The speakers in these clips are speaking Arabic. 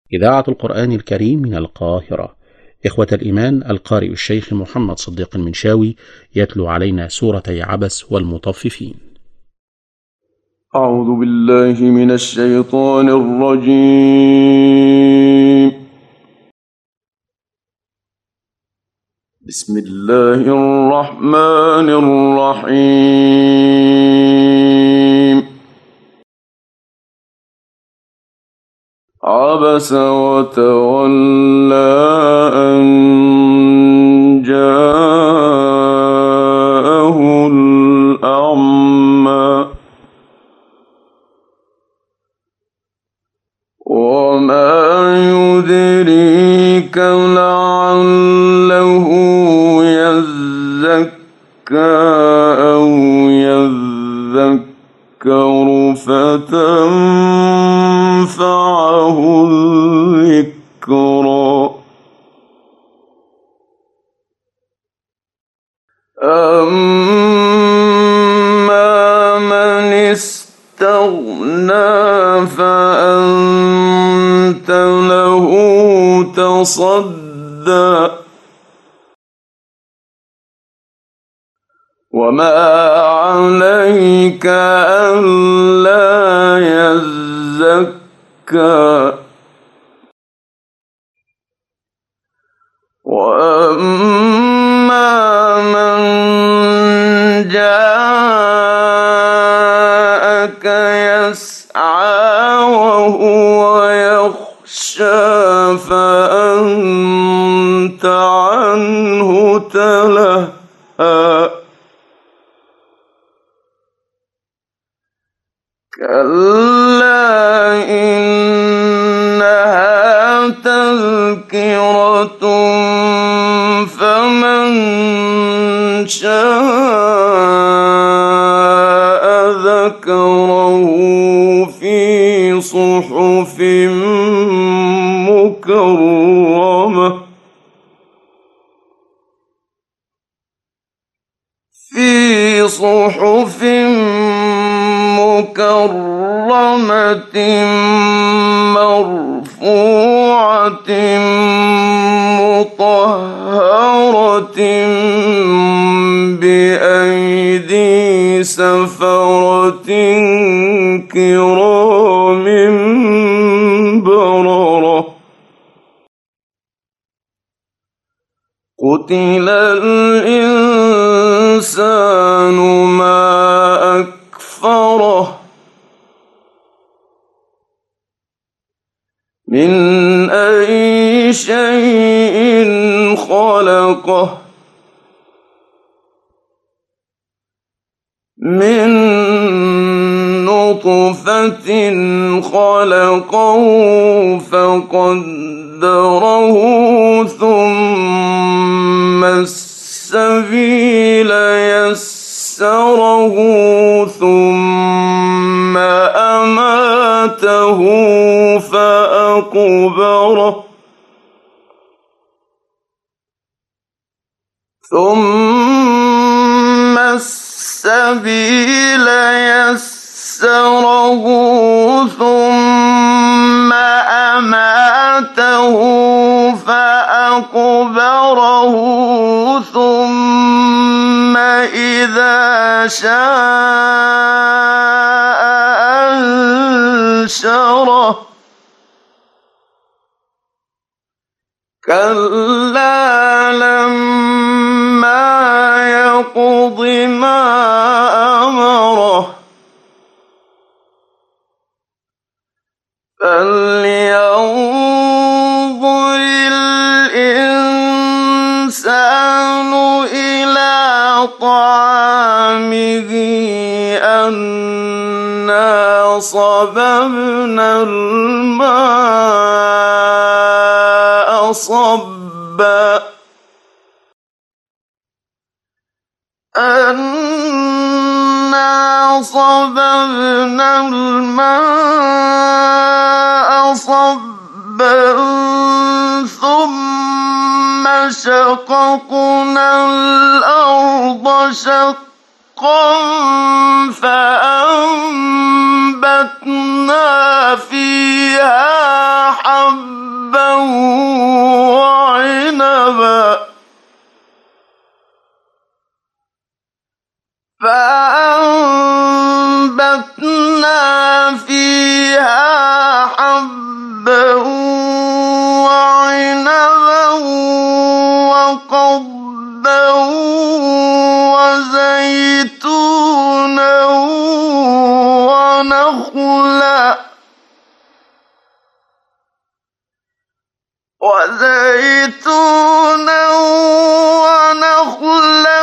إذاعة القرآن الكريم من القاهرة. إخوة الإيمان، القارئ الشيخ محمد صديق المنشاوي يتلو علينا سورتي عبس والمطففين. أعوذ بالله من الشيطان الرجيم. بسم الله الرحمن الرحيم. عبس وتولى أن جاءه الأعمى وما يدريك لعله يزكى أو يذكر فتنفعه الذكرى. أما من استغنى فأنت له تصدى وما عليك ألا يزكى. وأما من جاءك يسعى وهو يخشى فأنت عنه تلهى. كلا إنها تذكرة فمن شاء ذكره في صحف مكرمة مرفوعة مطهرة بأيدي سفرة كرام بررة. قتل الإنسان ما أكفره من أي شيء خلقه من نطفة خلقه فقدره ثم السبيل يسره ثم أماته فأقبره ثم السبيل يسره ثم أماته فأقبره ثم إذا شاء أنشره. كلا لما يقض ما أمره فلينظر الإنسان إلى طعامه أنا صببنا الماء صبا أنا صببنا الماء صبا ثم شققنا الأرض شقا فأنبتنا فيها حبا وقضبا وعنبا فأنبتنا فيها حبا وعنبا وقضبا وزيتونا ونخلا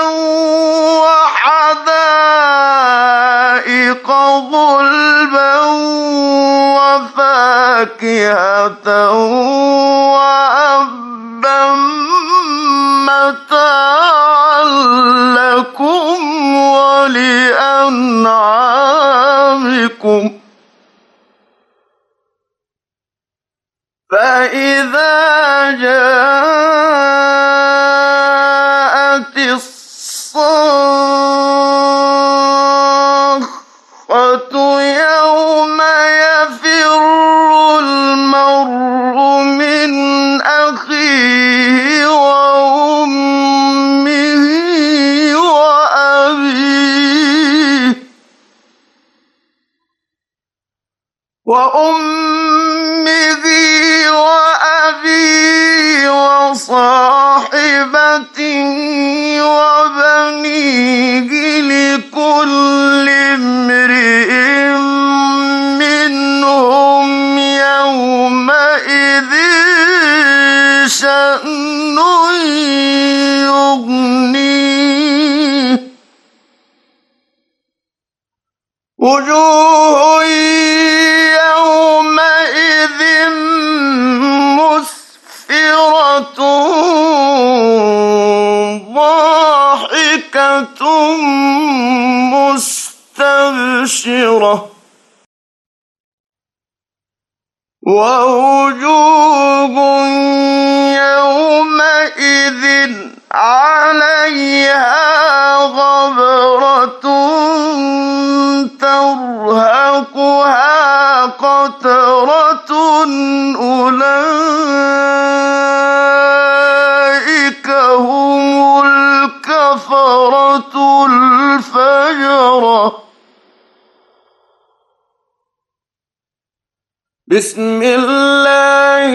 وحدائق غلبا وفاكهة وأبا متاعا لكم ولأنعامكم فإذا جاءت الصاخة يوم يفر المرء من أخيه وأمه وأبيه وصاحبته وبنيه لكل امرئ منهم يومئذ شأن يغنيه وجوه يومئذ مسفرة ضاحكة مستبشرة ووجوه يومئذ عليها غبرة ترهقها قترة أولئك هم الكفرة الفجرة بسم الله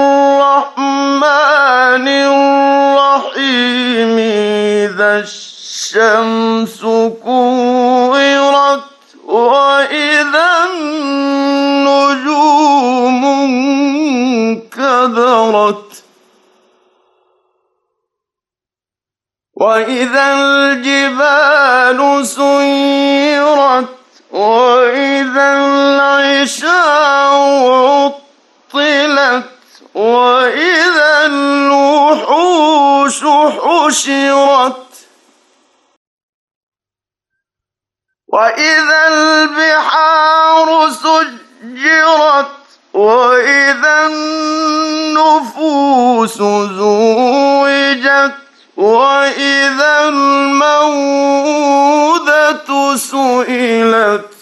الرحمن الرحيم إذا الشمس كورت وإذا النجوم انكدرت وإذا الجبال سيرت وإذا العشار عطلت وإذا الوحوش حشرت وإذا البحار سجرت وإذا النفوس زوجت وإذا الموءودة سئلت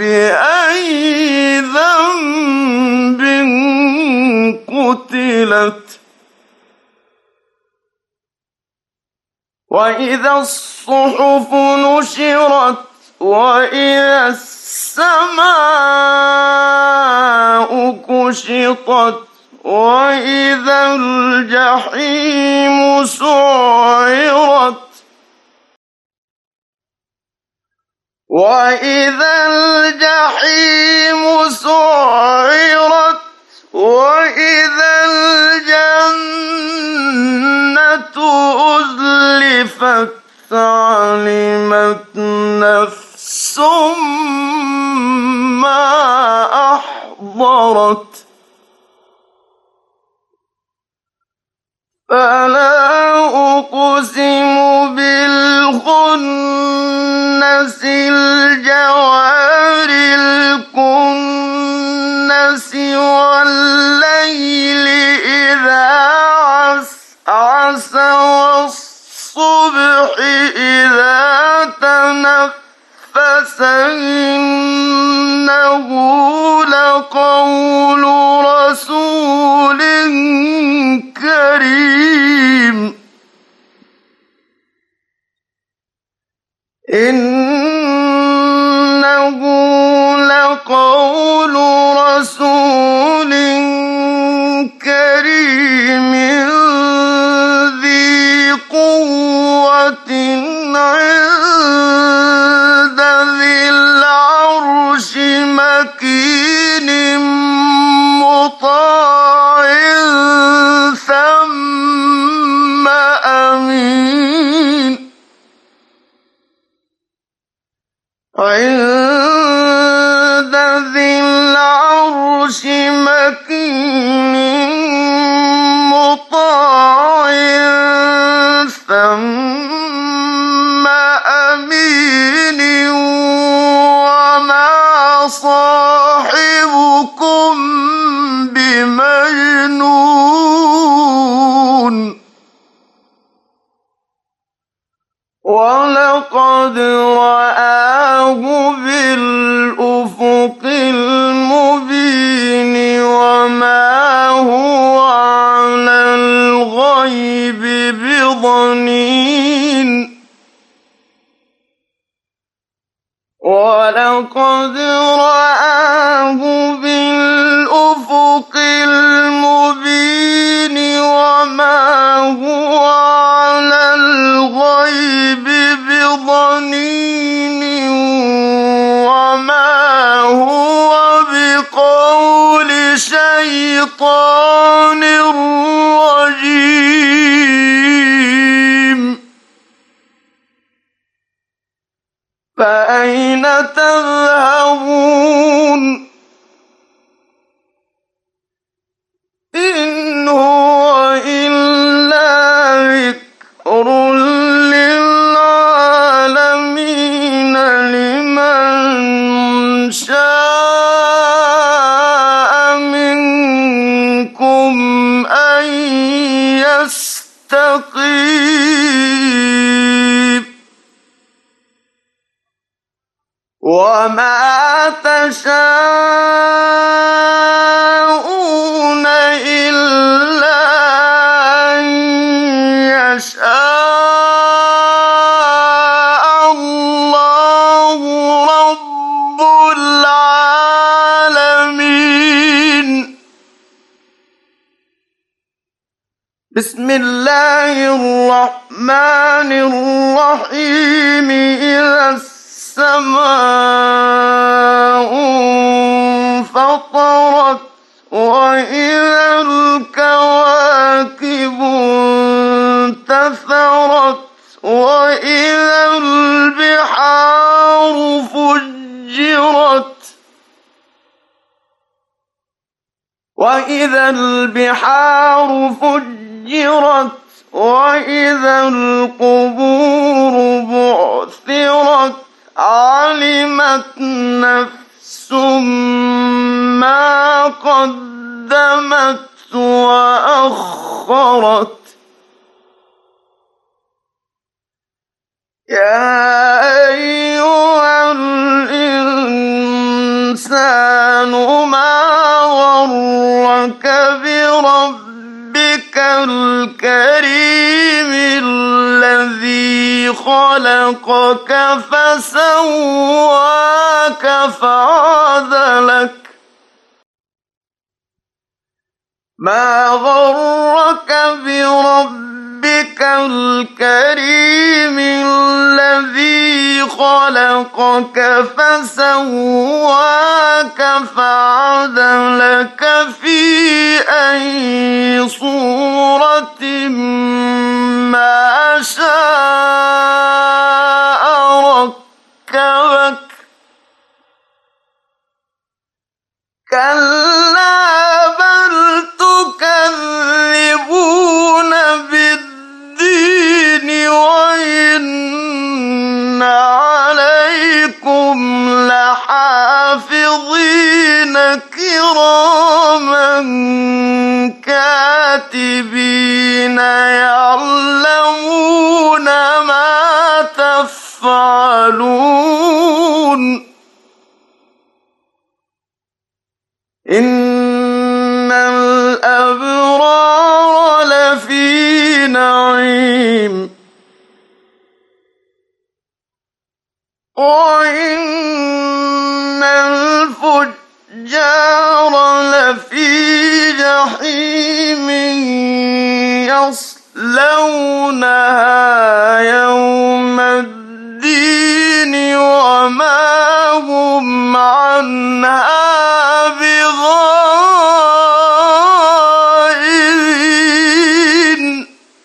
بأي ذنب قتلت وإذا الصحف نشرت وإذا السماء كشطت وإذا الجحيم سعرت وإذا الجحيم سعرت وإذا الجنة أزلفت علمت نفس ما أحضرت فلا أقسم بالخنس الجوار الكنس والليل إذا عسعس والصبح إذا تنفس إنه لقول رسول وَلَقَدْ رَآهُ بِالْأُفُقِ الْمُبِينِ وَمَا هُوَ عَلَى الْغَيْبِ بِضَنِينٍ وَلَقَدْ رَآهُ بِالْأُفُقِ الْمُبِينِ وَمَا هُوَ عَلَى الْغَيْبِ بِضَنِينٍ وَمَا هُوَ بِقَوْلِ شَيْطَانٍ رَّجِيمٍ فَأَيْنَ تَذْهَبُونَ إِنْ هُوَ إِلَّا ذِكْرٌ لِّلْعَالَمِينَ لِمَن شَاءَ مِنكُمْ أَن يَسْتَقِيمَ وَمَا تَشَاءُونَ إِلَّا أَن يَشَاءَ اللَّهُ رَبُّ الْعَالَمِينَ بسم الله الرحمن الرحيم إذا السماء انفطرت وإذا الكواكب انتثرت وإذا البحار فجرت وإذا القبور بعثرت عَلِمَتْ نَفْسٌ مَّا قَدَّمَتْ وَأَخَّرَتْ يَا أَيُّهَا الْإِنسَانُ مَا غَرَّكَ بِرَبِّكَ الْكَرِيمِ الَّذِي خَلَقَكَ فَسَوَّاكَ فَعَدَلَكَ مَا غَرَّكَ بِرَبِّكَ الْكَرِيمِ الَّذِي خَلَقَكَ فَسَوَّاكَ فَعَدَلَكَ فِي أَيِّ صُورَةٍ مَّا شَاءَ رَكَّبَكَ كَلَّا بَلْ تُكَذِّبُونَ بِالدِّينِ وَإِنَّ عَلَيْكُمْ لَحَافِظِينَ كِرَامًا كَاتِبِينَ يَعْلَمُونَ مَا تَفْعَلُونَ إِنَّ الْأَبْرَارَ لَفِي نَعِيمٍ وَإِنَّ الْفُجَّارَ لَفِي جَحِيمٍ يَصْلَوْنَهَا يَوْمَ الدِّينِ وَمَا هُمْ عَنْهَا بِغَائِبِينَ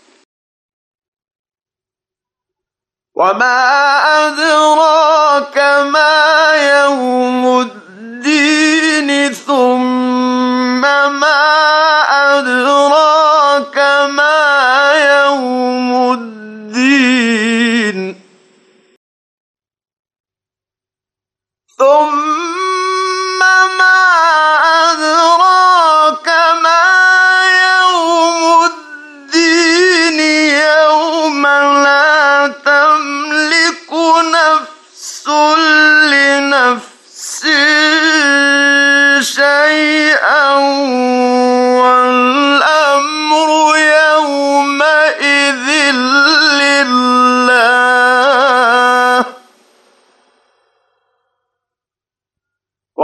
وَمَا أَدْرَاكَ مَا يَوْمُ الدِّينِ ثُمَّ مَا أَدْرَاكَ مَا يَوْمُ الدِّينِ ثُمَّ مَا أَدْرَاكَ مَا يَوْمُ الدِّينِ يَوْمَ لَا تَمْلِكُ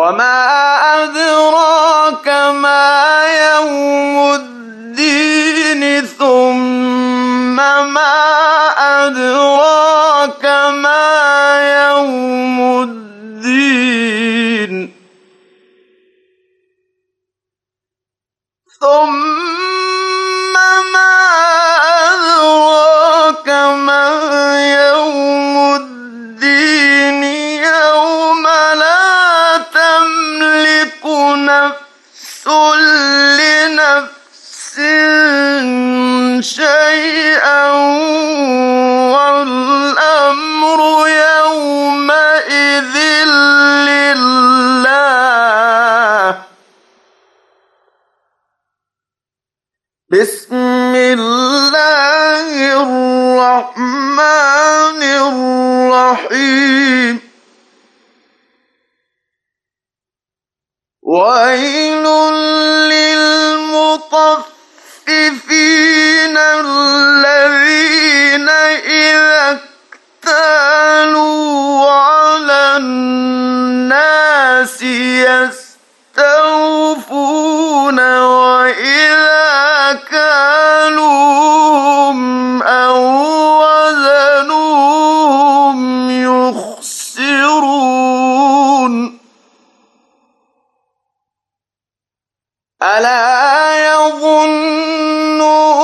وما أدراك ما يوم الدين ثم ما أدراك ما يوم الدين ثم ما أدراك ما يوم الدين يوم لا تملك نفس لنفس شيئا والأمر يومئذ لله. بسم الله الرحمن الرحيم. ويل للمطففين الذين إذا اكتالوا على الناس يستوفون وإذا كالوهم أو وزنوهم يخسرون. ألا يظن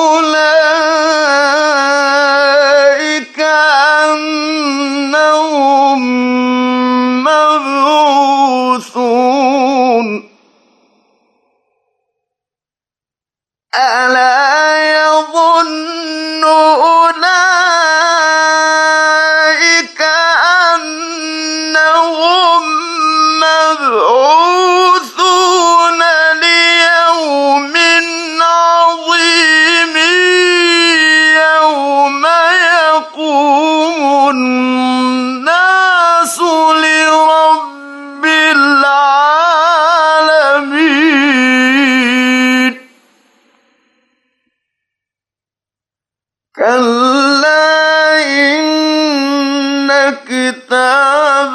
أولئك أنهم مبعوثون. ألا يظن أولئك أنهم مبعوثون ليوم عظيم يوم يقوم الناس لرب العالمين. كلا إن كتاب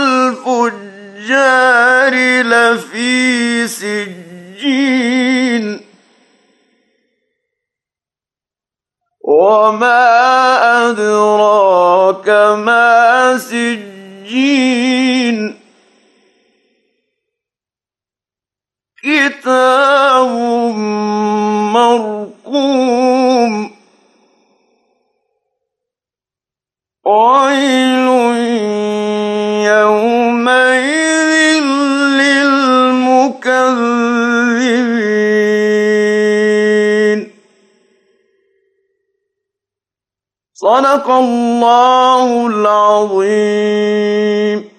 الفجار لفي سجين. وما أدراك ما سجين. كتاب مرقوم. ويل يومئذ للمكذبين. صدق الله العظيم.